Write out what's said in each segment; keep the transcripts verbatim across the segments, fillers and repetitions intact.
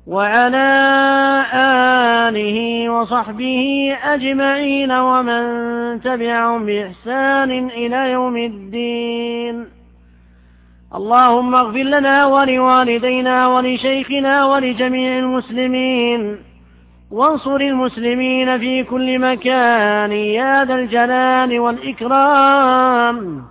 وعلى آله وصحبه أجمعين ومن تبعهم بإحسان إلى يوم الدين. اللهم اغفر لنا ولوالدينا ولشيخنا ولجميع المسلمين، وانصر المسلمين في كل مكان يا ذا الجلال والإكرام.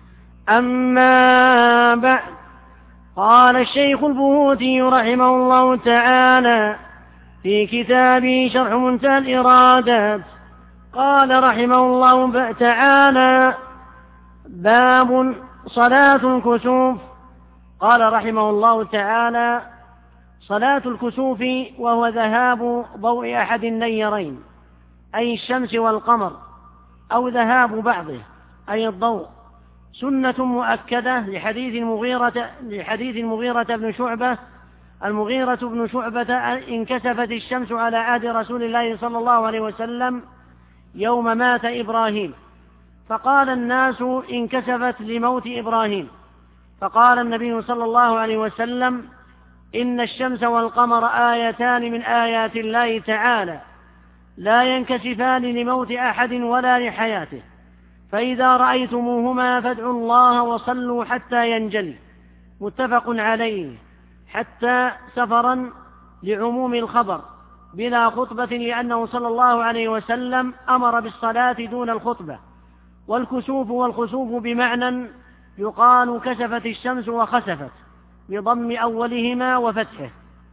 أما بعد، قال الشيخ البهوتي رحمه الله تعالى في كتابه شرح منتهى الإرادات، قال رحمه الله تعالى: باب صلاة الكسوف. قال رحمه الله تعالى: صلاة الكسوف وهو ذهاب ضوء أحد النيرين أي الشمس والقمر، أو ذهاب بعضه أي الضوء، سنة مؤكدة لحديث المغيرة لحديث المغيرة بن شعبة المغيرة بن شعبة انكسفت الشمس على عهد رسول الله صلى الله عليه وسلم يوم مات إبراهيم، فقال الناس انكسفت لموت إبراهيم، فقال النبي صلى الله عليه وسلم: إن الشمس والقمر آيتان من آيات الله تعالى لا ينكسفان لموت أحد ولا لحياته، فإذا رأيتموهما فادعوا الله وصلوا حتى ينجلي. متفق عليه. حتى سفرا لعموم الخبر بلا خطبة، لأنه صلى الله عليه وسلم أمر بالصلاة دون الخطبة. والكسوف والخسوف بمعنى يقال كسفت الشمس وخسفت بضم أولهما وفتحه.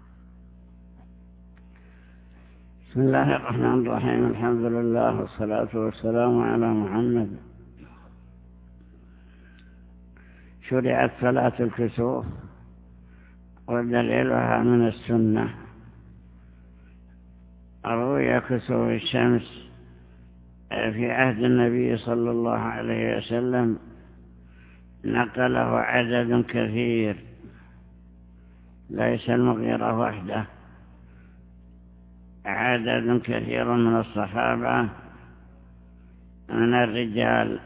بسم الله الرحمن الرحيم. الحمد لله والصلاة والسلام على محمد. شرعت صلاة الكسوف ودليلها من السنة. روي كسوف الشمس في عهد النبي صلى الله عليه وسلم، نقله عدد كثير، ليس المغيرة وحده، عدد كثير من الصحابة من الرجال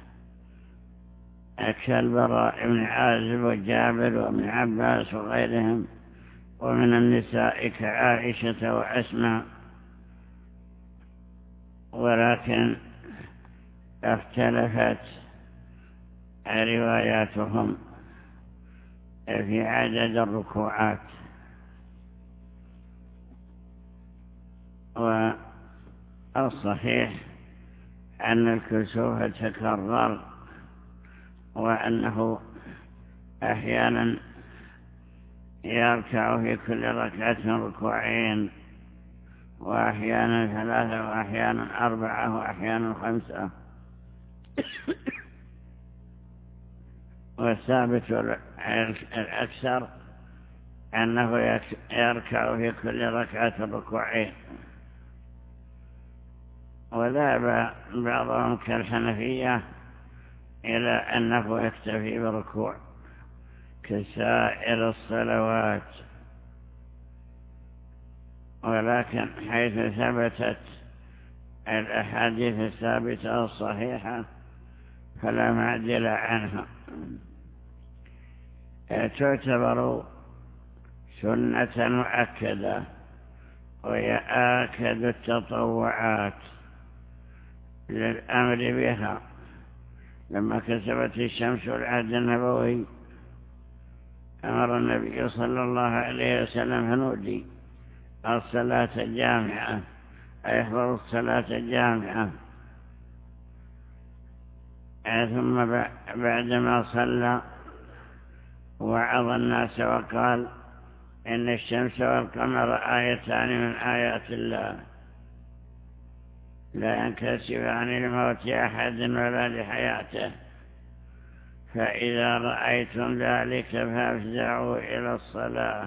كالبراء بن عازب وجابر وابن عباس وغيرهم، ومن النساء كعائشة وأسماء، ولكن اختلفت رواياتهم في عدد الركوعات. والصحيح أن الكسوف تكرر، وأنه أحيانا يركع في كل ركعة ركوعين، وأحيانا ثلاثة، وأحيانا أربعة، وأحيانا خمسة. والثابت الأكثر أنه يركع في كل ركعة ركوعين. وذهب بعضهم كالحنفية إلى أنه يكتفي بركوع كسائر الصلوات، ولكن حيث ثبتت الأحاديث الثابتة الصحيحة فلا معدل عنها. تعتبر سنة مؤكدة، وهي آكد التطوعات للأمر بها. لما كسبت الشمس العهد النبوي أمر النبي صلى الله عليه وسلم فنودي الصلاة الجامعة، أي احضروا الصلاة الجامعة. ثم بعدما صلى وعظ الناس وقال: إن الشمس والقمر آيتان من آيات الله لا ينكسفان لموت أحد ولا لحياته، فإذا رأيتم ذلك فافزعوا إلى الصلاة.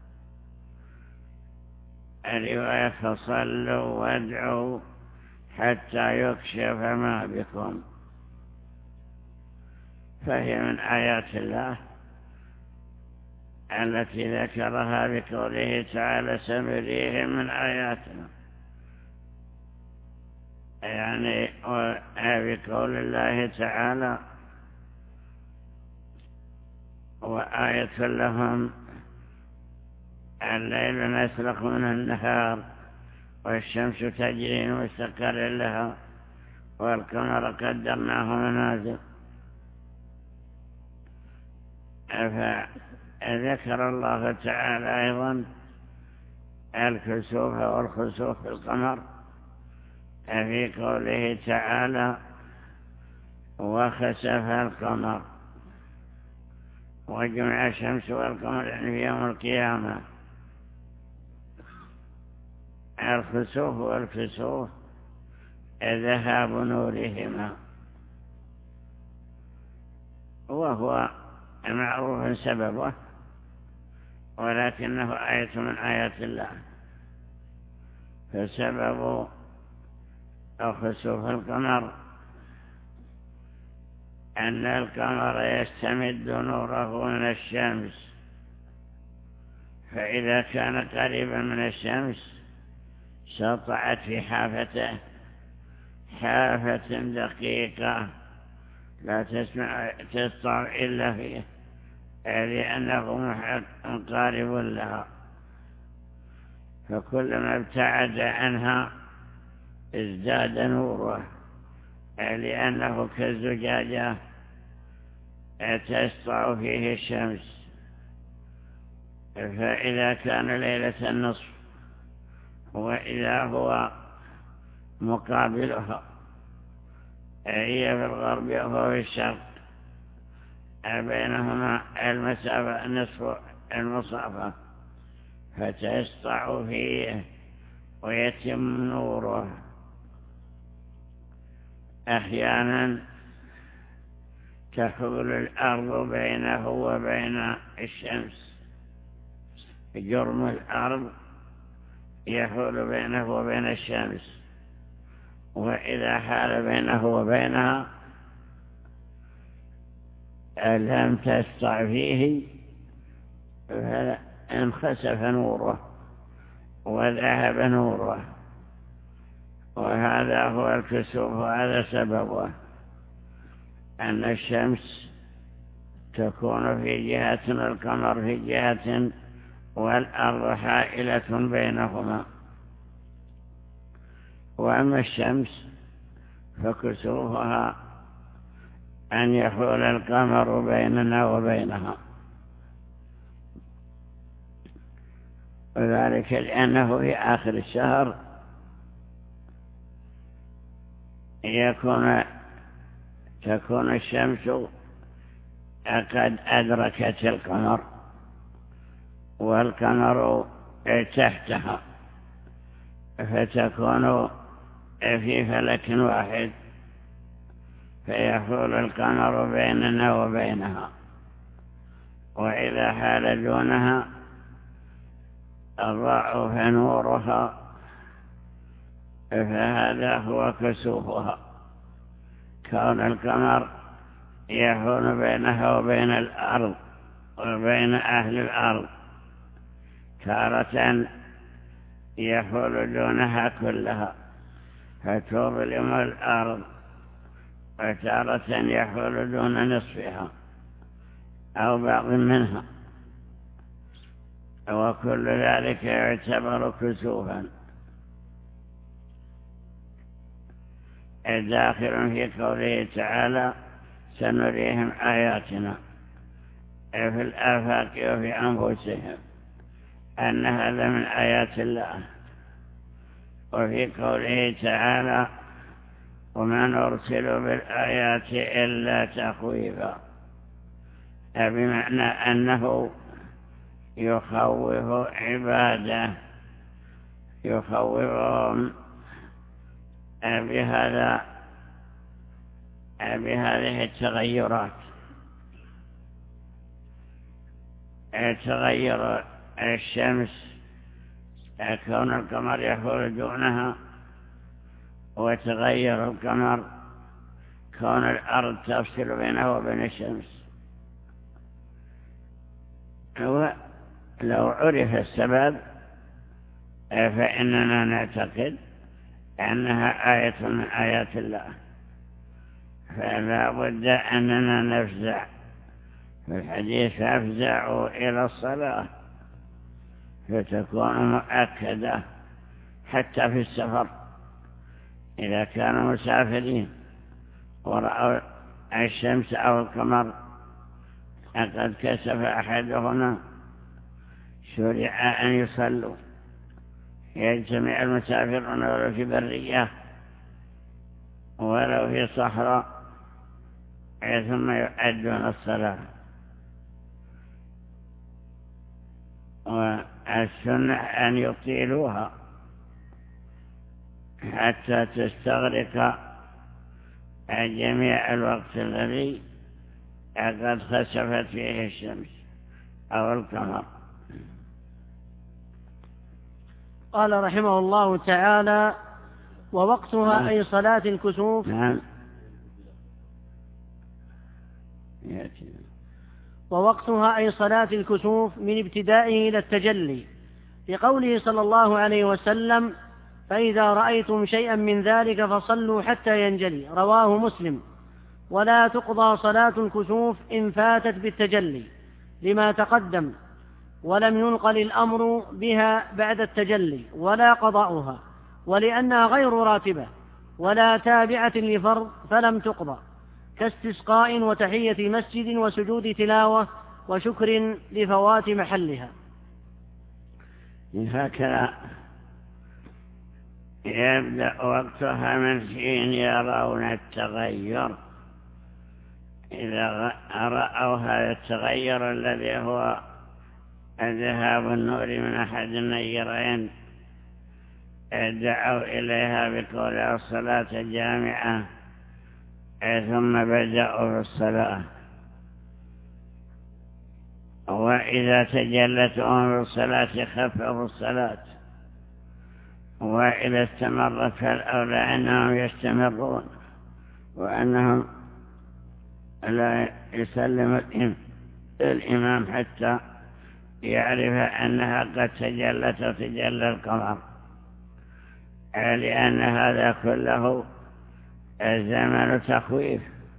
الرواية: فصلوا وادعوا حتى يكشف ما بكم. فهي من آيات الله التي ذكرها بقوله تعالى: سنريهم من آياتنا، يعني بقول الله تعالى: وآية لهم الليل نسلخ منه النهار والشمس تجري مستقر لها والقمر قدرناه منازل. فذكر الله تعالى أيضا الكسوف والخسوف في القمر في قوله تعالى وخسف القمر، وجمع الشمس والقمر يعني في يوم القيامة. الخسوف والكسوف ذهاب نورهما، وهو معروف سببه، ولكنه آية من آيات الله. فسبب خسوف القمر أن القمر يستمد نوره من الشمس، فإذا كان قريبا من الشمس سطعت في حافته حافة دقيقة لا تسمع تسطع إلا فيه، لأنه مقارب لها، فكلما ابتعد عنها ازداد نوره، لأنه كالزجاجة تسطع فيه الشمس. فإذا كان ليلة النصف وإذا هو مقابلها هي في الغرب وهو في الشرق بينهما المسافة نصف المسافة، فتسطع فيه ويتم نوره. أحيانا تحول الأرض بينه وبين الشمس، جرم الأرض يحول بينه وبين الشمس، وإذا حال بينه وبينها لم تسطع فيه فانخسف نوره وذهب نوره. وهذا هو الكسوف، وهذا سببه أن الشمس تكون في جهة والقمر في جهة والأرض حائلة بينهما. وأما الشمس فكسوفها أن يحول القمر بيننا وبينها، وذلك لأنه في آخر الشهر يكون تكون الشمس قد أدركت القمر والقمر تحتها، فتكون في فلك واحد، فيحول القمر بيننا وبينها. وإذا حال دونها ضعف نورها، فهذا هو كسوفها، كون القمر يحول بينها وبين الأرض وبين أهل الأرض، تارة يحول دونها كلها فتظلم الأرض، وتارة يحول دون نصفها أو بعض منها، وكل ذلك يعتبر كسوفا. داخل في قوله تعالى سنريهم آياتنا في الآفاق وفي أنفسهم، أن هذا من آيات الله. وفي قوله تعالى وما نرسل بالآيات إلا تخويفا، بمعنى أنه يخوف عباده، يخوفهم بهذا بهذه التغيرات. تغير الشمس كون القمر يحول دونها، وتغير القمر كون الأرض تفصل بينه وبين الشمس. لو عرف السبب فإننا نعتقد أنها آية من آيات الله، فلا بد أننا نفزع في الحديث: أفزعوا إلى الصلاة، فتكون مؤكدة حتى في السفر إذا كانوا مسافرين ورأوا الشمس أو القمر قد كسف أحدهما شرع أن يصلوا. يجتمع المسافرون ولو في برية ولو في صحراء ثم يؤدون الصلاة. والسنة أن يطيلوها حتى تستغرق جميع الوقت الذي قد خسفت فيه الشمس أو القمر. قال رحمه الله تعالى: ووقتها أي صلاة الكسوف. نعم. ووقتها أي صلاة الكسوف من ابتدائه إلى التجلي، لقوله صلى الله عليه وسلم: فإذا رأيتم شيئا من ذلك فصلوا حتى ينجلي، رواه مسلم. ولا تقضى صلاة الكسوف إن فاتت بالتجلي لما تقدم، ولم ينقل الأمر بها بعد التجلي ولا قضاؤها، ولأنها غير راتبة ولا تابعة لفرض فلم تقضى، كاستسقاء وتحية مسجد وسجود تلاوة وشكر لفوات محلها. هكذا يبدأ وقتها من حين يرون التغير. إذا رأوا هذا التغير الذي هو ذهاب النور من أحد النيرين دعوا إليها بقولها الصلاة جامعة، ثم بدأوا في الصلاة. وإذا تجلتهم في الصلاة خففوا الصلاة، وإذا استمرت فالأولى أنهم يستمرون وأنهم لا يسلم الإمام حتى يعرف أنها قد تجلت وتجلى القمر، لأن هذا كله زمن تخويف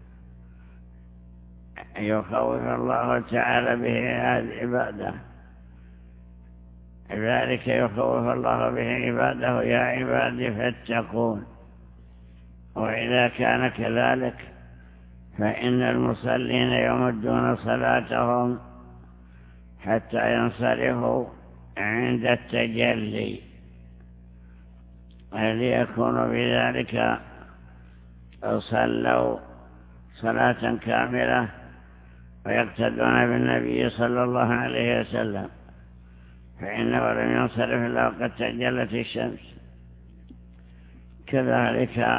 يخوف الله تعالى به هذه العبادة. ذلك يخوف الله به عباده: يا عبادي فاتقون. وإذا كان كذلك فإن المصلين يمدون صلاتهم حتى ينصرفوا عند التجلي، ليكونوا بذلك صلوا صلاة كاملة ويقتدون بالنبي صلى الله عليه وسلم، فإنه لم ينصرف إلا وقد تجلت الشمس. كذلك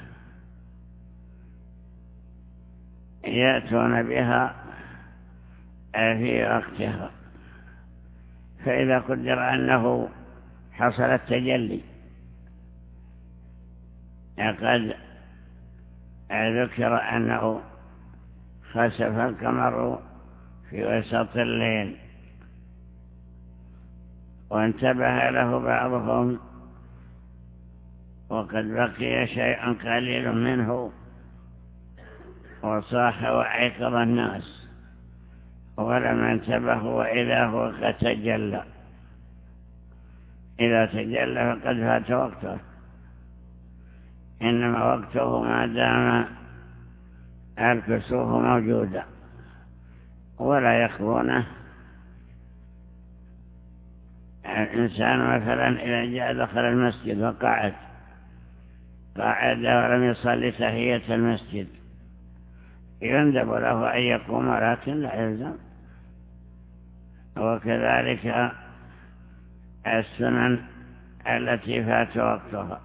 يأتون بها في وقتها. فإذا قدر أنه حصل التجلي قد ذكر أنه خسف القمر في وسط الليل وانتبه له بعضهم وقد بقي شيء قليل منه وصاح وعيقظ الناس، ولم انتبهوا وإذا هو قد تجلى. إذا تجلى فقد فات وقته، إنما وقته ما دام الكسوف موجودة ولا يخبونه. الإنسان مثلا إذا جاء دخل المسجد وقعد قعد ولم يصلي تحية المسجد يندب له أن يقوم ولكن لا يلزم. وكذلك السنن التي فات وقتها،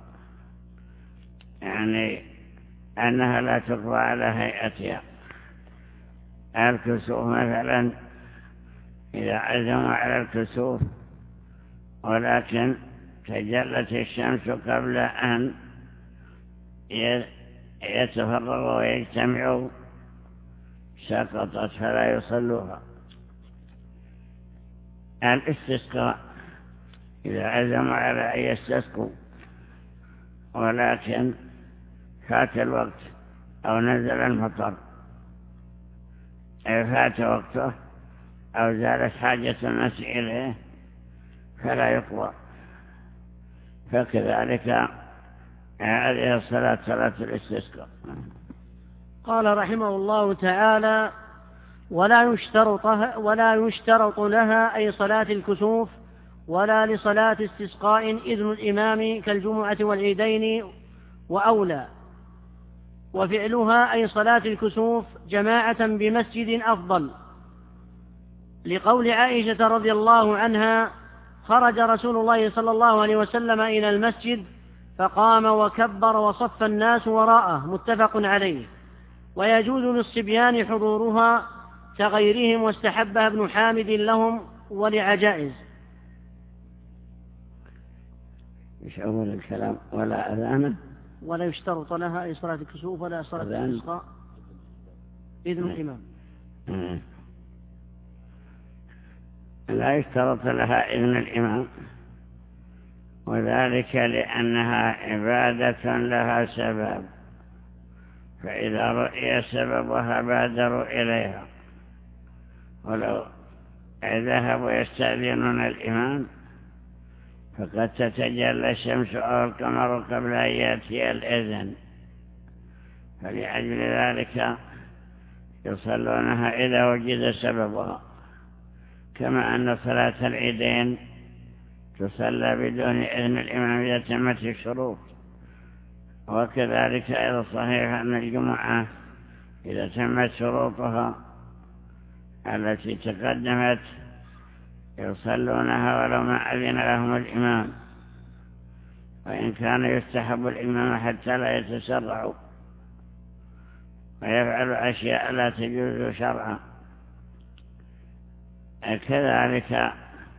يعني أنها لا تقضى على هيئتها. الكسوف مثلا إذا عزموا على الكسوف ولكن تجلت الشمس قبل أن يتفرغوا ويجتمعوا سقطت فلا يصلوها. الاستسقاء إذا عزموا على أن يستسقوا ولكن فات الوقت أو نزل المطر فات وقته أو زالت حاجة الناس إليه فلا يقضى. فكذلك هذه الصلاة صلاة الاستسقاء. قال رحمه الله تعالى: ولا يشترط ولا يشترط لها أي صلاة الكسوف ولا لصلاة استسقاء إذن الإمام كالجمعة والعيدين وأولى. وفعلها أي صلاة الكسوف جماعة بمسجد أفضل، لقول عائشة رضي الله عنها: خرج رسول الله صلى الله عليه وسلم إلى المسجد فقام وكبر وصف الناس وراءه، متفق عليه. ويجوز للصبيان حضورها كغيرهم، واستحبها ابن حامد لهم ولعجائز. مش أول الكلام ولا أذانه ولا يشترط لها أي صلاة الكسوف ولا صلاة الاستسقاء إذن الإمام. لا يشترط لها إذن الإمام، وذلك لأنها عبادة لها سبب، فإذا رؤي سببها بادروا إليها. ولو ذهبوا يستأذنون الإمام فقد تتجلى الشمس أو القمر قبل أن يأتي الإذن، فلأجل ذلك يصلونها إذا وجد سببها، كما أن صلاة العيدين تصلى بدون إذن الإمام إذا تمت الشروط. وكذلك أيضا صحيح أن الجمعة إذا تمت شروطها التي تقدمت يصلونها ولو ما أذن لهم الإمام، وإن كان يستحب الإمام حتى لا يتسرعوا ويفعل أشياء لا تجوز شرعا. كذلك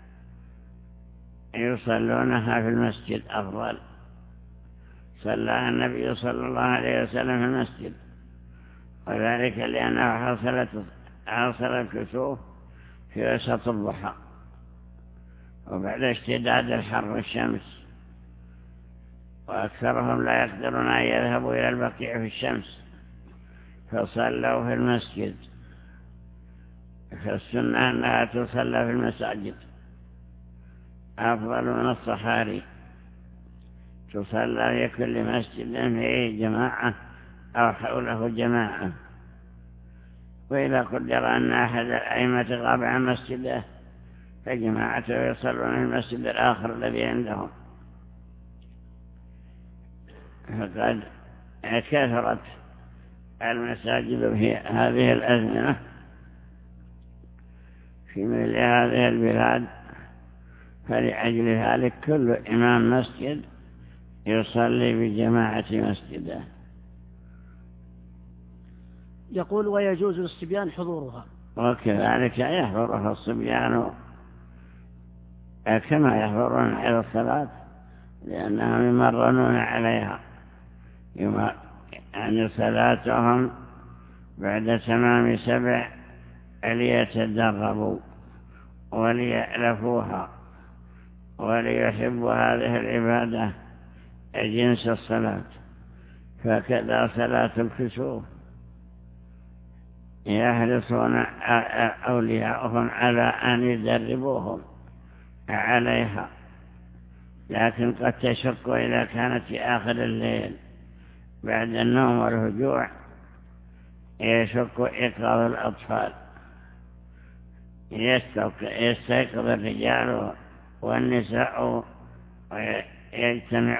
يصلونها في المسجد أفضل. صلى النبي صلى الله عليه وسلم في المسجد، وذلك لأنه حصلت حصل الكسوف في وسط الضحى وبعد اشتداد الحر والشمس، وأكثرهم لا يقدرون أن يذهبوا إلى البقيع في الشمس فصلوا في المسجد. فالسنة أنها تصلى في المساجد أفضل من الصحاري، تصلى في كل مسجد فيه جماعة أو حوله جماعة. وإذا قدر أن أحد الأئمة غاب عن مسجده فجماعته يصلون في المسجد الآخر الذي عندهم. فقد كثرت المساجد في هذه الأزمنة في مثل هذه البلاد، فلأجل ذلك كل إمام مسجد يصلي بجماعة مسجده. يقول: ويجوز للصبيان حضورها. وكذلك يحضرها الصبيان كما يحضرون إلى الصلاة، لأنهم يمرنون عليها، يعني صلاتهم بعد تمام سبع ليتدربوا وليألفوها وليحبوا هذه العبادة جنس الصلاة. فكذا صلاة الكسوف يحرصون أولياءهم على أن يدربوهم عليها، لكن قد تشق إذا كانت في آخر الليل بعد النوم والهجوع، يشق إيقاظ الأطفال. يستيقظ الرجال والنساء ويجتمع